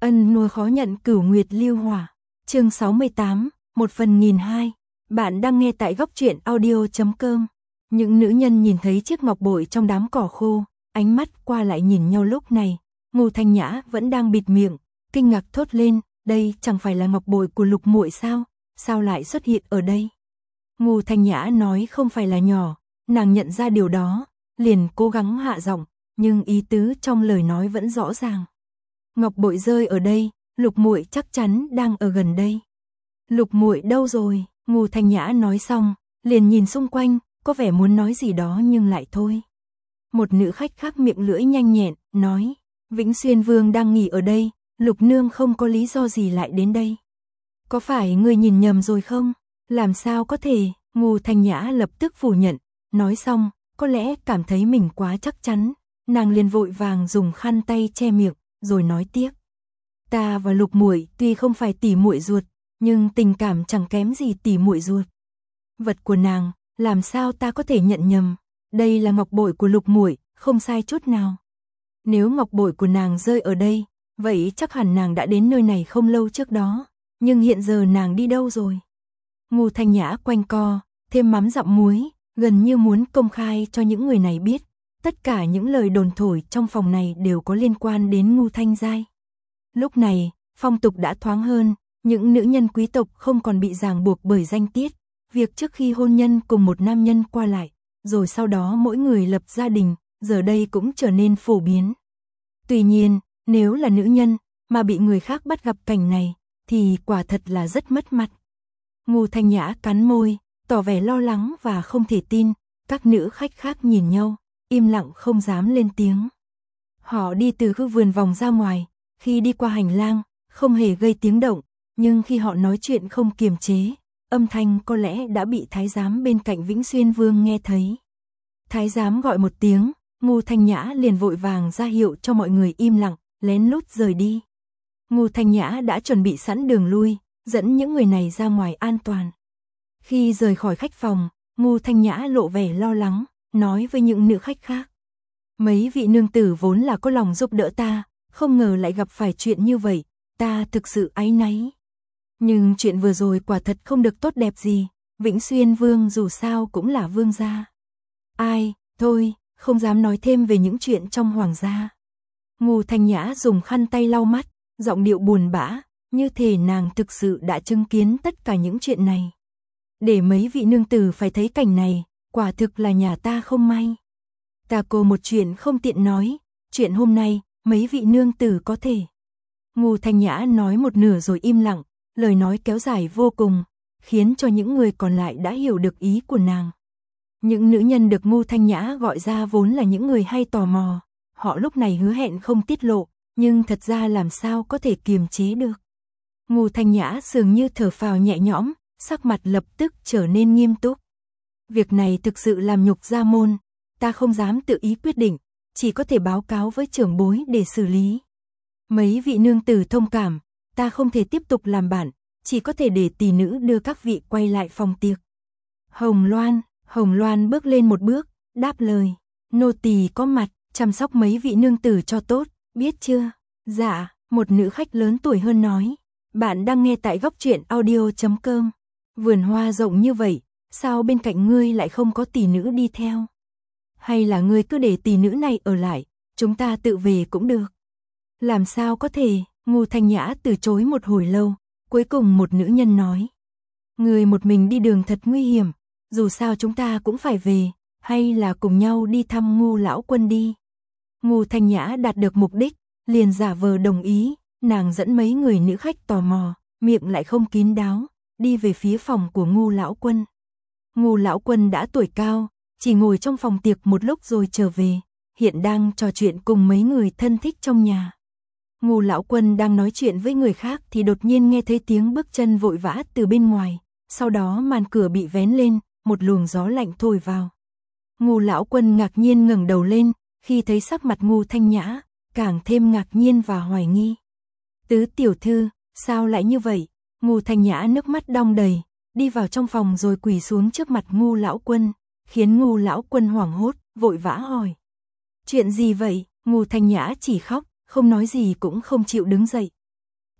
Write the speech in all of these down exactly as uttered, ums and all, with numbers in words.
Ân nuôi khó nhận cửu nguyệt lưu hỏa. Chương sáu mươi tám, một phần nghìn hai. Bạn đang nghe tại góc truyện audio chấm com. Những nữ nhân nhìn thấy chiếc ngọc bội trong đám cỏ khô, ánh mắt qua lại nhìn nhau lúc này. Ngô Thanh Nhã vẫn đang bịt miệng, kinh ngạc thốt lên, đây chẳng phải là ngọc bội của Lục muội sao? Sao lại xuất hiện ở đây? Ngô Thanh Nhã nói không phải là nhỏ, nàng nhận ra điều đó, liền cố gắng hạ giọng, nhưng ý tứ trong lời nói vẫn rõ ràng. Ngọc bội rơi ở đây, Lục muội chắc chắn đang ở gần đây. Lục muội đâu rồi? Ngô Thanh Nhã nói xong, liền nhìn xung quanh, có vẻ muốn nói gì đó nhưng lại thôi. Một nữ khách khác miệng lưỡi nhanh nhẹn, nói, Vĩnh Xuyên Vương đang nghỉ ở đây, Lục nương không có lý do gì lại đến đây. Có phải người nhìn nhầm rồi không? Làm sao có thể? Ngô Thanh Nhã lập tức phủ nhận, nói xong, có lẽ cảm thấy mình quá chắc chắn, nàng liền vội vàng dùng khăn tay che miệng, rồi nói tiếp. Ta và Lục muội tuy không phải tỷ muội ruột, nhưng tình cảm chẳng kém gì tỷ muội ruột. Vật của nàng, làm sao ta có thể nhận nhầm? Đây là ngọc bội của Lục muội, không sai chút nào. Nếu ngọc bội của nàng rơi ở đây, vậy chắc hẳn nàng đã đến nơi này không lâu trước đó, nhưng hiện giờ nàng đi đâu rồi? Ngô Thanh Nhã quanh co, thêm mắm dặm muối, gần như muốn công khai cho những người này biết, tất cả những lời đồn thổi trong phòng này đều có liên quan đến Ngô Thanh Giai. Lúc này, phong tục đã thoáng hơn, những nữ nhân quý tộc không còn bị ràng buộc bởi danh tiết, việc trước khi hôn nhân cùng một nam nhân qua lại, rồi sau đó mỗi người lập gia đình, giờ đây cũng trở nên phổ biến. Tuy nhiên, nếu là nữ nhân mà bị người khác bắt gặp cảnh này, thì quả thật là rất mất mặt. Ngô Thanh Nhã cắn môi, tỏ vẻ lo lắng và không thể tin, các nữ khách khác nhìn nhau, im lặng không dám lên tiếng. Họ đi từ khu vườn vòng ra ngoài, khi đi qua hành lang, không hề gây tiếng động, nhưng khi họ nói chuyện không kiềm chế, âm thanh có lẽ đã bị thái giám bên cạnh Vĩnh Xuyên Vương nghe thấy. Thái giám gọi một tiếng, Ngô Thanh Nhã liền vội vàng ra hiệu cho mọi người im lặng, lén lút rời đi. Ngô Thanh Nhã đã chuẩn bị sẵn đường lui, dẫn những người này ra ngoài an toàn. Khi rời khỏi khách phòng, Ngô Thanh Nhã lộ vẻ lo lắng, nói với những nữ khách khác. Mấy vị nương tử vốn là có lòng giúp đỡ ta, không ngờ lại gặp phải chuyện như vậy, ta thực sự áy náy. Nhưng chuyện vừa rồi quả thật không được tốt đẹp gì, Vĩnh Xuyên Vương dù sao cũng là vương gia. Ai, thôi, không dám nói thêm về những chuyện trong hoàng gia. Ngô Thanh Nhã dùng khăn tay lau mắt, giọng điệu buồn bã, như thể nàng thực sự đã chứng kiến tất cả những chuyện này. Để mấy vị nương tử phải thấy cảnh này, quả thực là nhà ta không may. Ta cô một chuyện không tiện nói, chuyện hôm nay, mấy vị nương tử có thể. Ngô Thanh Nhã nói một nửa rồi im lặng, lời nói kéo dài vô cùng, khiến cho những người còn lại đã hiểu được ý của nàng. Những nữ nhân được Ngô Thanh Nhã gọi ra vốn là những người hay tò mò, họ lúc này hứa hẹn không tiết lộ, nhưng thật ra làm sao có thể kiềm chế được. Ngô Thanh Nhã dường như thở phào nhẹ nhõm, sắc mặt lập tức trở nên nghiêm túc. Việc này thực sự làm nhục gia môn, ta không dám tự ý quyết định, chỉ có thể báo cáo với trưởng bối để xử lý. Mấy vị nương tử thông cảm, ta không thể tiếp tục làm bạn, chỉ có thể để tỷ nữ đưa các vị quay lại phòng tiệc. Hồng Loan, Hồng Loan bước lên một bước, đáp lời, nô tỳ có mặt, chăm sóc mấy vị nương tử cho tốt, biết chưa? Dạ, một nữ khách lớn tuổi hơn nói. Bạn đang nghe tại góc truyện audio chấm com. Vườn hoa rộng như vậy, sao bên cạnh ngươi lại không có tỷ nữ đi theo? Hay là ngươi cứ để tỷ nữ này ở lại, chúng ta tự về cũng được. Làm sao có thể? Ngô Thanh Nhã từ chối một hồi lâu, cuối cùng một nữ nhân nói. Ngươi một mình đi đường thật nguy hiểm, dù sao chúng ta cũng phải về, hay là cùng nhau đi thăm Ngô lão quân đi. Ngô Thanh Nhã đạt được mục đích, liền giả vờ đồng ý, nàng dẫn mấy người nữ khách tò mò, miệng lại không kín đáo, đi về phía phòng của Ngô lão quân. Ngô lão quân đã tuổi cao, chỉ ngồi trong phòng tiệc một lúc rồi trở về, hiện đang trò chuyện cùng mấy người thân thích trong nhà. Ngô lão quân đang nói chuyện với người khác thì đột nhiên nghe thấy tiếng bước chân vội vã từ bên ngoài, sau đó màn cửa bị vén lên, một luồng gió lạnh thổi vào. Ngô lão quân ngạc nhiên ngẩng đầu lên, khi thấy sắc mặt Ngô Thanh Nhã, càng thêm ngạc nhiên và hoài nghi. Tứ tiểu thư, sao lại như vậy? Ngô Thanh Nhã nước mắt đong đầy, đi vào trong phòng rồi quỳ xuống trước mặt Ngô lão quân, khiến Ngô lão quân hoảng hốt, vội vã hỏi. Chuyện gì vậy? Ngô Thanh Nhã chỉ khóc, không nói gì cũng không chịu đứng dậy.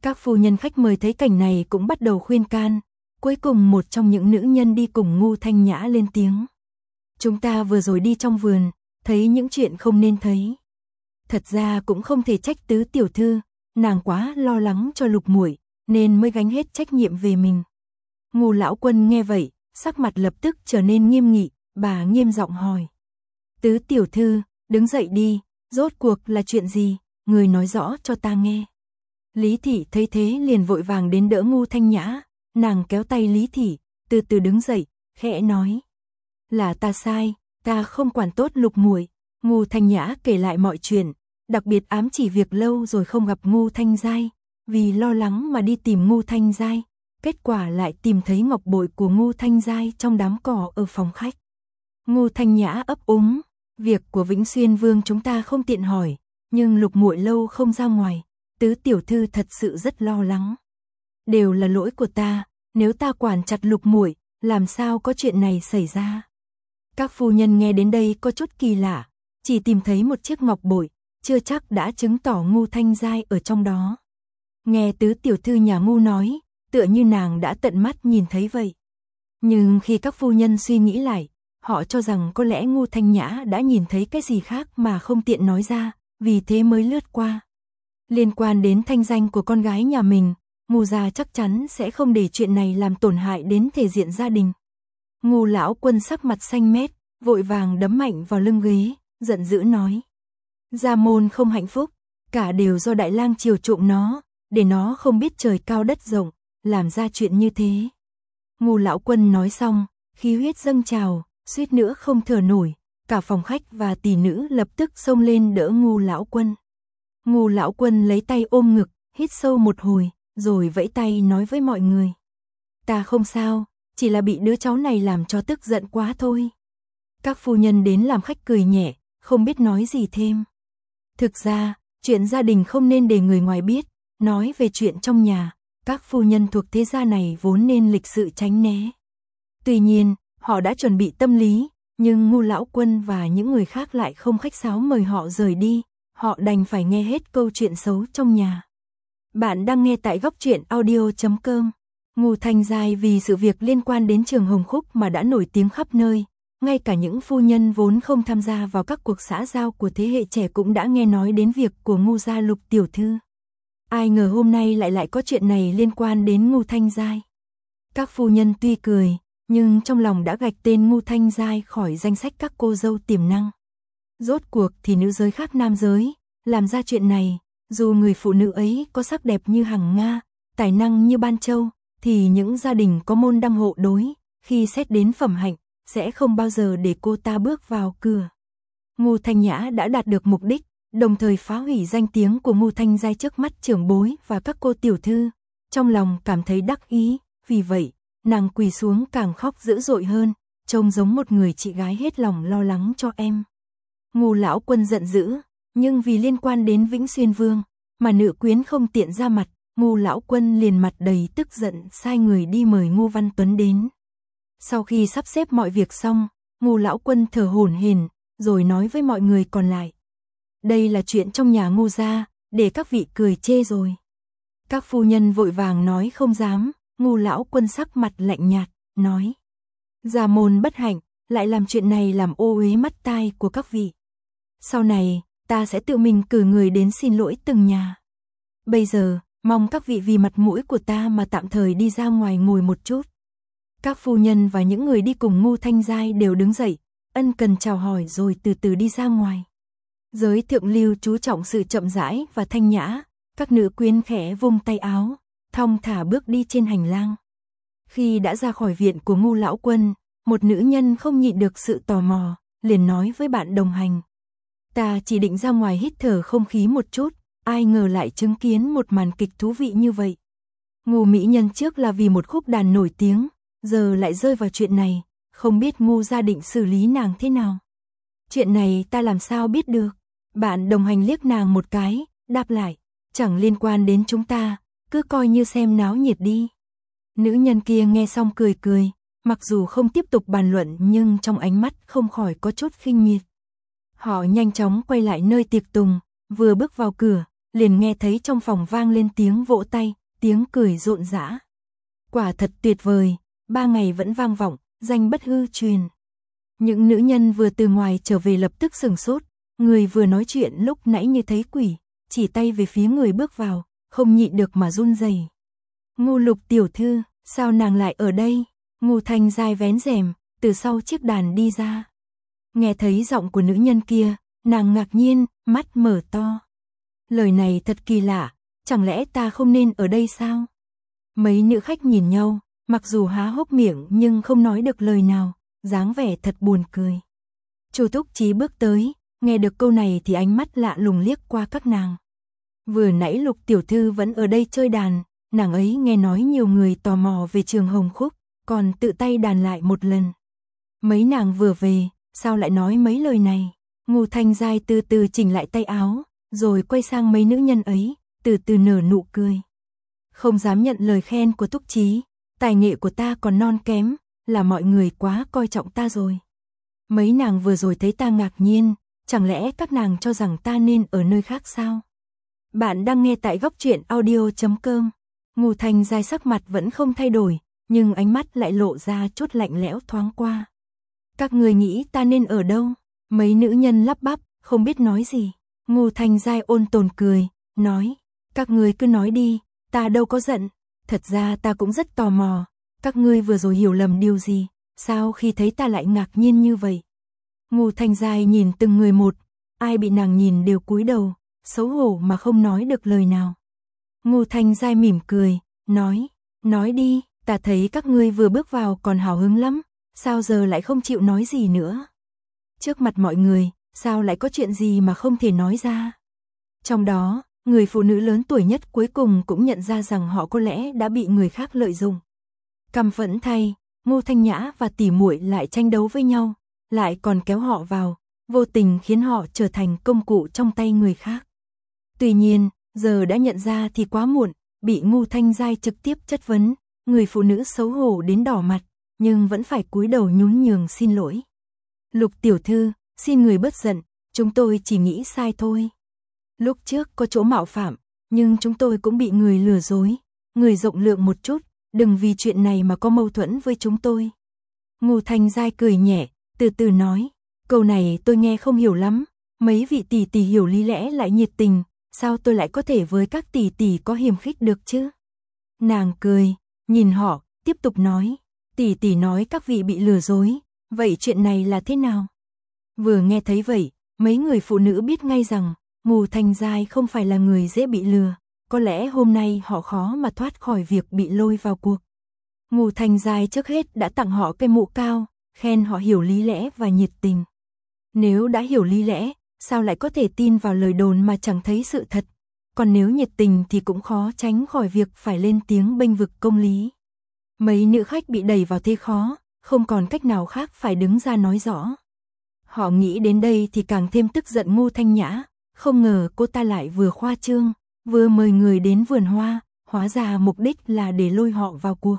Các phu nhân khách mời thấy cảnh này cũng bắt đầu khuyên can, cuối cùng một trong những nữ nhân đi cùng Ngưu Thanh Nhã lên tiếng. Chúng ta vừa rồi đi trong vườn, thấy những chuyện không nên thấy. Thật ra cũng không thể trách Tứ tiểu thư, nàng quá lo lắng cho Lục muội nên mới gánh hết trách nhiệm về mình. Ngưu lão quân nghe vậy, sắc mặt lập tức trở nên nghiêm nghị, bà nghiêm giọng hỏi. Tứ tiểu thư, đứng dậy đi, rốt cuộc là chuyện gì, người nói rõ cho ta nghe. Lý thị thấy thế liền vội vàng đến đỡ Ngưu Thanh Nhã, nàng kéo tay Lý thị, từ từ đứng dậy, khẽ nói. Là ta sai, ta không quản tốt Lục muội. Ngưu Thanh Nhã kể lại mọi chuyện, đặc biệt ám chỉ việc lâu rồi không gặp Ngưu Thanh Giai, vì lo lắng mà đi tìm Ngưu Thanh Giai, kết quả lại tìm thấy ngọc bội của Ngưu Thanh Giai trong đám cỏ ở phòng khách. Ngưu Thanh Nhã ấp úng, việc của Vĩnh Xuyên Vương chúng ta không tiện hỏi, nhưng Lục muội lâu không ra ngoài, Tứ tiểu thư thật sự rất lo lắng. Đều là lỗi của ta, nếu ta quản chặt Lục muội, làm sao có chuyện này xảy ra. Các phu nhân nghe đến đây có chút kỳ lạ, chỉ tìm thấy một chiếc ngọc bội, chưa chắc đã chứng tỏ Ngưu Thanh Giai ở trong đó. Nghe Tứ tiểu thư nhà Ngưu nói, tựa như nàng đã tận mắt nhìn thấy vậy. Nhưng khi các phu nhân suy nghĩ lại, họ cho rằng có lẽ Ngưu Thanh Nhã đã nhìn thấy cái gì khác mà không tiện nói ra, vì thế mới lướt qua. Liên quan đến thanh danh của con gái nhà mình, Ngưu gia chắc chắn sẽ không để chuyện này làm tổn hại đến thể diện gia đình. Ngưu lão quân sắc mặt xanh mét, vội vàng đấm mạnh vào lưng ghế, giận dữ nói. Gia môn không hạnh phúc, cả đều do Đại lang chiều chuộng nó, để nó không biết trời cao đất rộng, làm ra chuyện như thế. Ngưu lão quân nói xong, khí huyết dâng trào, suýt nữa không thở nổi, cả phòng khách và tỷ nữ lập tức xông lên đỡ Ngưu lão quân. Ngưu lão quân lấy tay ôm ngực, hít sâu một hồi, rồi vẫy tay nói với mọi người. Ta không sao, chỉ là bị đứa cháu này làm cho tức giận quá thôi. Các phu nhân đến làm khách cười nhẹ, không biết nói gì thêm. Thực ra, chuyện gia đình không nên để người ngoài biết, nói về chuyện trong nhà, các phu nhân thuộc thế gia này vốn nên lịch sự tránh né. Tuy nhiên, họ đã chuẩn bị tâm lý, nhưng Ngưu lão quân và những người khác lại không khách sáo mời họ rời đi, họ đành phải nghe hết câu chuyện xấu trong nhà. Bạn đang nghe tại góc truyện audio chấm com. Ngưu Thanh Giai vì sự việc liên quan đến Trường Hồng Khúc mà đã nổi tiếng khắp nơi, ngay cả những phu nhân vốn không tham gia vào các cuộc xã giao của thế hệ trẻ cũng đã nghe nói đến việc của Ngưu gia Lục tiểu thư. Ai ngờ hôm nay lại lại có chuyện này liên quan đến Ngưu Thanh Giai. Các phu nhân tuy cười, nhưng trong lòng đã gạch tên Ngưu Thanh Giai khỏi danh sách các cô dâu tiềm năng. Rốt cuộc thì nữ giới khác nam giới, làm ra chuyện này, dù người phụ nữ ấy có sắc đẹp như Hằng Nga, tài năng như Ban Châu, thì những gia đình có môn đăng hộ đối, khi xét đến phẩm hạnh, sẽ không bao giờ để cô ta bước vào cửa. Ngưu Thanh Nhã đã đạt được mục đích, đồng thời phá hủy danh tiếng của Ngưu Thanh Giai trước mắt trưởng bối và các cô tiểu thư, trong lòng cảm thấy đắc ý, vì vậy, nàng quỳ xuống càng khóc dữ dội hơn, trông giống một người chị gái hết lòng lo lắng cho em. Ngưu lão quân giận dữ, nhưng vì liên quan đến Vĩnh Xuyên Vương, mà nữ quyến không tiện ra mặt, Ngưu lão quân liền mặt đầy tức giận sai người đi mời Ngưu Văn Tuấn đến. Sau khi sắp xếp mọi việc xong, Ngưu lão quân thở hổn hển, rồi nói với mọi người còn lại. Đây là chuyện trong nhà Ngưu gia, để các vị cười chê rồi. Các phu nhân vội vàng nói không dám, Ngưu lão quân sắc mặt lạnh nhạt, nói. Gia môn bất hạnh, lại làm chuyện này làm ô uế mắt tai của các vị. Sau này, ta sẽ tự mình cử người đến xin lỗi từng nhà. Bây giờ, mong các vị vì mặt mũi của ta mà tạm thời đi ra ngoài ngồi một chút. Các phu nhân và những người đi cùng Ngưu Thanh Giai đều đứng dậy, ân cần chào hỏi rồi từ từ đi ra ngoài. Giới thượng lưu chú trọng sự chậm rãi và thanh nhã, các nữ quyến khẽ vung tay áo, thong thả bước đi trên hành lang. Khi đã ra khỏi viện của Ngưu lão quân, một nữ nhân không nhịn được sự tò mò, liền nói với bạn đồng hành. Ta chỉ định ra ngoài hít thở không khí một chút, ai ngờ lại chứng kiến một màn kịch thú vị như vậy. Ngưu mỹ nhân trước là vì một khúc đàn nổi tiếng, giờ lại rơi vào chuyện này, không biết Ngưu gia định xử lý nàng thế nào. Chuyện này ta làm sao biết được? Bạn đồng hành liếc nàng một cái, đáp lại, chẳng liên quan đến chúng ta, cứ coi như xem náo nhiệt đi. Nữ nhân kia nghe xong cười cười, mặc dù không tiếp tục bàn luận nhưng trong ánh mắt không khỏi có chút khinh miệt. Họ nhanh chóng quay lại nơi tiệc tùng, vừa bước vào cửa, liền nghe thấy trong phòng vang lên tiếng vỗ tay, tiếng cười rộn rã. Quả thật tuyệt vời, ba ngày vẫn vang vọng, danh bất hư truyền. Những nữ nhân vừa từ ngoài trở về lập tức sửng sốt, người vừa nói chuyện lúc nãy như thấy quỷ, chỉ tay về phía người bước vào, không nhịn được mà run rẩy. Ngô Lục tiểu thư, sao nàng lại ở đây? Ngô Thanh Giai vén rèm, từ sau chiếc đàn đi ra. Nghe thấy giọng của nữ nhân kia, nàng ngạc nhiên, mắt mở to. Lời này thật kỳ lạ, chẳng lẽ ta không nên ở đây sao? Mấy nữ khách nhìn nhau, mặc dù há hốc miệng nhưng không nói được lời nào, dáng vẻ thật buồn cười. Chu Túc Chí bước tới, nghe được câu này thì ánh mắt lạ lùng liếc qua các nàng. Vừa nãy Lục tiểu thư vẫn ở đây chơi đàn, nàng ấy nghe nói nhiều người tò mò về Trường Hồng Khúc, còn tự tay đàn lại một lần. Mấy nàng vừa về, sao lại nói mấy lời này? Ngô Thanh Giai từ từ chỉnh lại tay áo, rồi quay sang mấy nữ nhân ấy, từ từ nở nụ cười. Không dám nhận lời khen của Túc Chí, tài nghệ của ta còn non kém, là mọi người quá coi trọng ta rồi. Mấy nàng vừa rồi thấy ta ngạc nhiên, chẳng lẽ các nàng cho rằng ta nên ở nơi khác sao? Bạn đang nghe tại góc truyện audio chấm com. Ngô Thanh Giai sắc mặt vẫn không thay đổi, nhưng ánh mắt lại lộ ra chút lạnh lẽo thoáng qua. Các người nghĩ ta nên ở đâu? Mấy nữ nhân lắp bắp, không biết nói gì. Ngô Thanh Giai ôn tồn cười, nói, các người cứ nói đi, ta đâu có giận. Thật ra ta cũng rất tò mò, các ngươi vừa rồi hiểu lầm điều gì, sao khi thấy ta lại ngạc nhiên như vậy? Ngô Thanh Giai nhìn từng người một, ai bị nàng nhìn đều cúi đầu, xấu hổ mà không nói được lời nào. Ngô Thanh Giai mỉm cười, nói, nói đi, ta thấy các ngươi vừa bước vào còn hào hứng lắm, sao giờ lại không chịu nói gì nữa? Trước mặt mọi người, sao lại có chuyện gì mà không thể nói ra? Trong đó, người phụ nữ lớn tuổi nhất cuối cùng cũng nhận ra rằng họ có lẽ đã bị người khác lợi dụng. Căm phẫn thay, Ngô Thanh Nhã và tỷ muội lại tranh đấu với nhau, lại còn kéo họ vào, vô tình khiến họ trở thành công cụ trong tay người khác. Tuy nhiên, giờ đã nhận ra thì quá muộn, bị Ngô Thanh Giai trực tiếp chất vấn, người phụ nữ xấu hổ đến đỏ mặt, nhưng vẫn phải cúi đầu nhún nhường xin lỗi. Lục tiểu thư, xin người bớt giận, chúng tôi chỉ nghĩ sai thôi. Lúc trước có chỗ mạo phạm, nhưng chúng tôi cũng bị người lừa dối, người rộng lượng một chút, đừng vì chuyện này mà có mâu thuẫn với chúng tôi. Ngô Thanh Giai cười nhẹ, từ từ nói, câu này tôi nghe không hiểu lắm, mấy vị tỷ tỷ hiểu lý lẽ lại nhiệt tình, sao tôi lại có thể với các tỷ tỷ có hiềm khích được chứ? Nàng cười, nhìn họ, tiếp tục nói, tỷ tỷ nói các vị bị lừa dối, vậy chuyện này là thế nào? Vừa nghe thấy vậy, mấy người phụ nữ biết ngay rằng, Ngô Thanh Giai không phải là người dễ bị lừa, có lẽ hôm nay họ khó mà thoát khỏi việc bị lôi vào cuộc. Ngô Thanh Giai trước hết đã tặng họ cây mũ cao, khen họ hiểu lý lẽ và nhiệt tình. Nếu đã hiểu lý lẽ, sao lại có thể tin vào lời đồn mà chẳng thấy sự thật? Còn nếu nhiệt tình thì cũng khó tránh khỏi việc phải lên tiếng bênh vực công lý. Mấy nữ khách bị đẩy vào thế khó, không còn cách nào khác phải đứng ra nói rõ. Họ nghĩ đến đây thì càng thêm tức giận Ngô Thanh Nhã, không ngờ cô ta lại vừa khoa trương, vừa mời người đến vườn hoa, hóa ra mục đích là để lôi họ vào cuộc.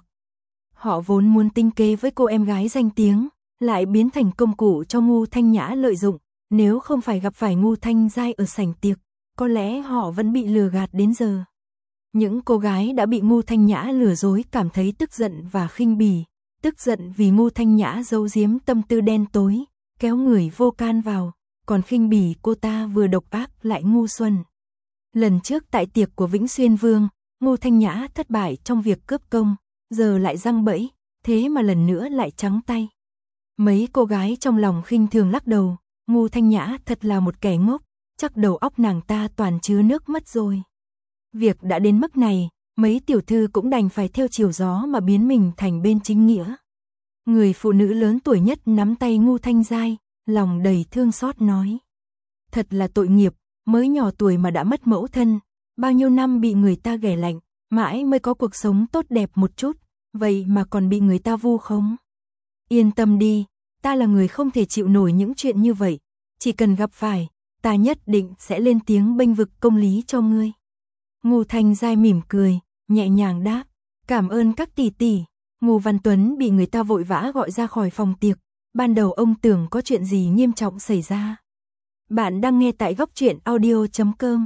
Họ vốn muốn tinh kế với cô em gái danh tiếng, lại biến thành công cụ cho Ngô Thanh Nhã lợi dụng, nếu không phải gặp phải Ngô Thanh Giai ở sảnh tiệc, có lẽ họ vẫn bị lừa gạt đến giờ. Những cô gái đã bị Ngô Thanh Nhã lừa dối cảm thấy tức giận và khinh bỉ, tức giận vì Ngô Thanh Nhã giấu giếm tâm tư đen tối, kéo người vô can vào, còn khinh bỉ cô ta vừa độc ác lại ngu xuẩn. Lần trước tại tiệc của Vĩnh Xuyên Vương, Ngô Thanh Nhã thất bại trong việc cướp công, giờ lại giăng bẫy, thế mà lần nữa lại trắng tay. Mấy cô gái trong lòng khinh thường lắc đầu, Ngô Thanh Nhã thật là một kẻ ngốc, chắc đầu óc nàng ta toàn chứa nước mất rồi. Việc đã đến mức này, mấy tiểu thư cũng đành phải theo chiều gió mà biến mình thành bên chính nghĩa. Người phụ nữ lớn tuổi nhất nắm tay Ngô Thanh Giai, lòng đầy thương xót nói. Thật là tội nghiệp, mới nhỏ tuổi mà đã mất mẫu thân, bao nhiêu năm bị người ta ghẻ lạnh, mãi mới có cuộc sống tốt đẹp một chút, vậy mà còn bị người ta vu khống. Yên tâm đi, ta là người không thể chịu nổi những chuyện như vậy, chỉ cần gặp phải, ta nhất định sẽ lên tiếng bênh vực công lý cho ngươi. Ngô Thanh Giai mỉm cười, nhẹ nhàng đáp, cảm ơn các tỷ tỷ. Ngô Văn Tuấn bị người ta vội vã gọi ra khỏi phòng tiệc, ban đầu ông tưởng có chuyện gì nghiêm trọng xảy ra. Bạn đang nghe tại góc truyện audio chấm com.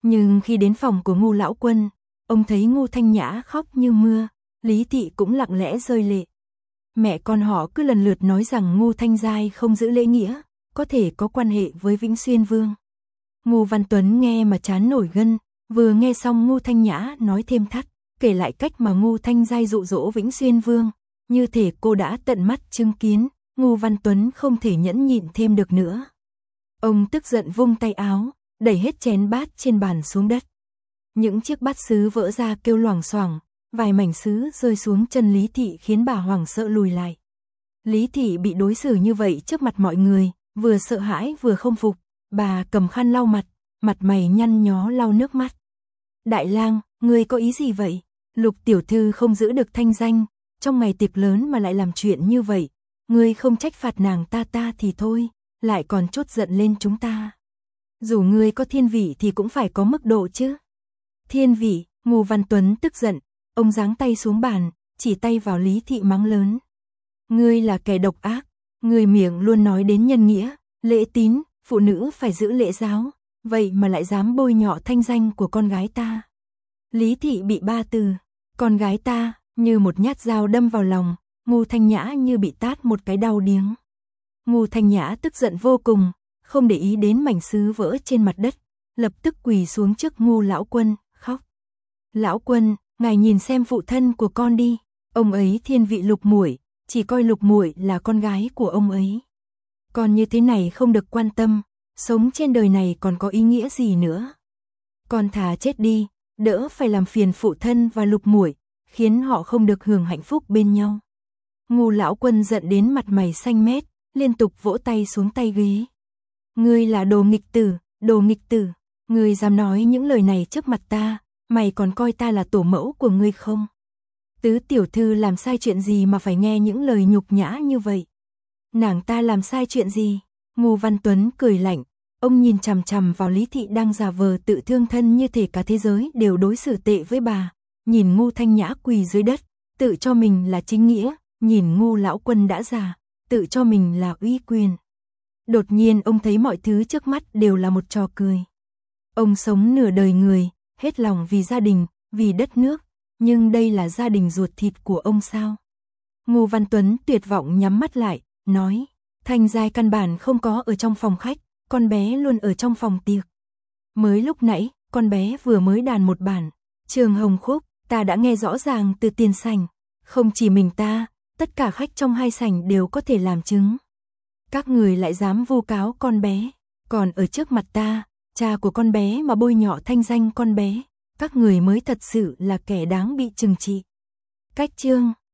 Nhưng khi đến phòng của Ngô lão quân, ông thấy Ngô Thanh Nhã khóc như mưa, Lý Thị cũng lặng lẽ rơi lệ. Mẹ con họ cứ lần lượt nói rằng Ngô Thanh Giai không giữ lễ nghĩa, có thể có quan hệ với Vĩnh Xuyên Vương. Ngô Văn Tuấn nghe mà chán nổi gân, vừa nghe xong Ngô Thanh Nhã nói thêm thắt, kể lại cách mà Ngô Thanh Giai dụ dỗ Vĩnh Xuyên Vương, như thể cô đã tận mắt chứng kiến, Ngô Văn Tuấn không thể nhẫn nhịn thêm được nữa. Ông tức giận vung tay áo, đẩy hết chén bát trên bàn xuống đất. Những chiếc bát sứ vỡ ra kêu loảng xoảng, vài mảnh sứ rơi xuống chân Lý Thị khiến bà hoảng sợ lùi lại. Lý Thị bị đối xử như vậy trước mặt mọi người, vừa sợ hãi vừa không phục, bà cầm khăn lau mặt, mặt mày nhăn nhó lau nước mắt. Đại lang, ngươi có ý gì vậy? Lục tiểu thư không giữ được thanh danh, trong ngày tiệc lớn mà lại làm chuyện như vậy, ngươi không trách phạt nàng ta ta thì thôi, lại còn chốt giận lên chúng ta. Dù ngươi có thiên vị thì cũng phải có mức độ chứ. Thiên vị, Ngô Văn Tuấn tức giận, ông giáng tay xuống bàn, chỉ tay vào Lý Thị mắng lớn. Ngươi là kẻ độc ác, ngươi miệng luôn nói đến nhân nghĩa, lễ tín, phụ nữ phải giữ lễ giáo, vậy mà lại dám bôi nhọ thanh danh của con gái ta. Lý Thị bị ba từ, con gái ta, như một nhát dao đâm vào lòng, Ngô Thanh Nhã như bị tát một cái đau điếng. Ngô Thanh Nhã tức giận vô cùng, không để ý đến mảnh sứ vỡ trên mặt đất, lập tức quỳ xuống trước Ngô lão quân, khóc. Lão quân, ngài nhìn xem phụ thân của con đi, ông ấy thiên vị Lục muội, chỉ coi Lục muội là con gái của ông ấy. Con như thế này không được quan tâm, sống trên đời này còn có ý nghĩa gì nữa. Con thà chết đi, đỡ phải làm phiền phụ thân và Lục muội, khiến họ không được hưởng hạnh phúc bên nhau. Ngô lão quân giận đến mặt mày xanh mét, liên tục vỗ tay xuống tay ghế. Ngươi là đồ nghịch tử, đồ nghịch tử, ngươi dám nói những lời này trước mặt ta, mày còn coi ta là tổ mẫu của ngươi không? Tứ tiểu thư làm sai chuyện gì mà phải nghe những lời nhục nhã như vậy? Nàng ta làm sai chuyện gì? Ngô Văn Tuấn cười lạnh, ông nhìn chằm chằm vào Lý Thị đang giả vờ tự thương thân như thể cả thế giới đều đối xử tệ với bà, nhìn Ngô Thanh Nhã quỳ dưới đất, tự cho mình là chính nghĩa, nhìn Ngô lão quân đã già, tự cho mình là uy quyền. Đột nhiên ông thấy mọi thứ trước mắt đều là một trò cười. Ông sống nửa đời người, hết lòng vì gia đình, vì đất nước, nhưng đây là gia đình ruột thịt của ông sao? Ngô Văn Tuấn tuyệt vọng nhắm mắt lại, nói, Thanh Giai căn bản không có ở trong phòng khách, con bé luôn ở trong phòng tiệc. Mới lúc nãy, con bé vừa mới đàn một bản, Trường Hồng Khúc, ta đã nghe rõ ràng từ tiền sảnh, không chỉ mình ta, tất cả khách trong hai sảnh đều có thể làm chứng. Các người lại dám vu cáo con bé, còn ở trước mặt ta, cha của con bé mà bôi nhọ thanh danh con bé, các người mới thật sự là kẻ đáng bị trừng trị. Cách chương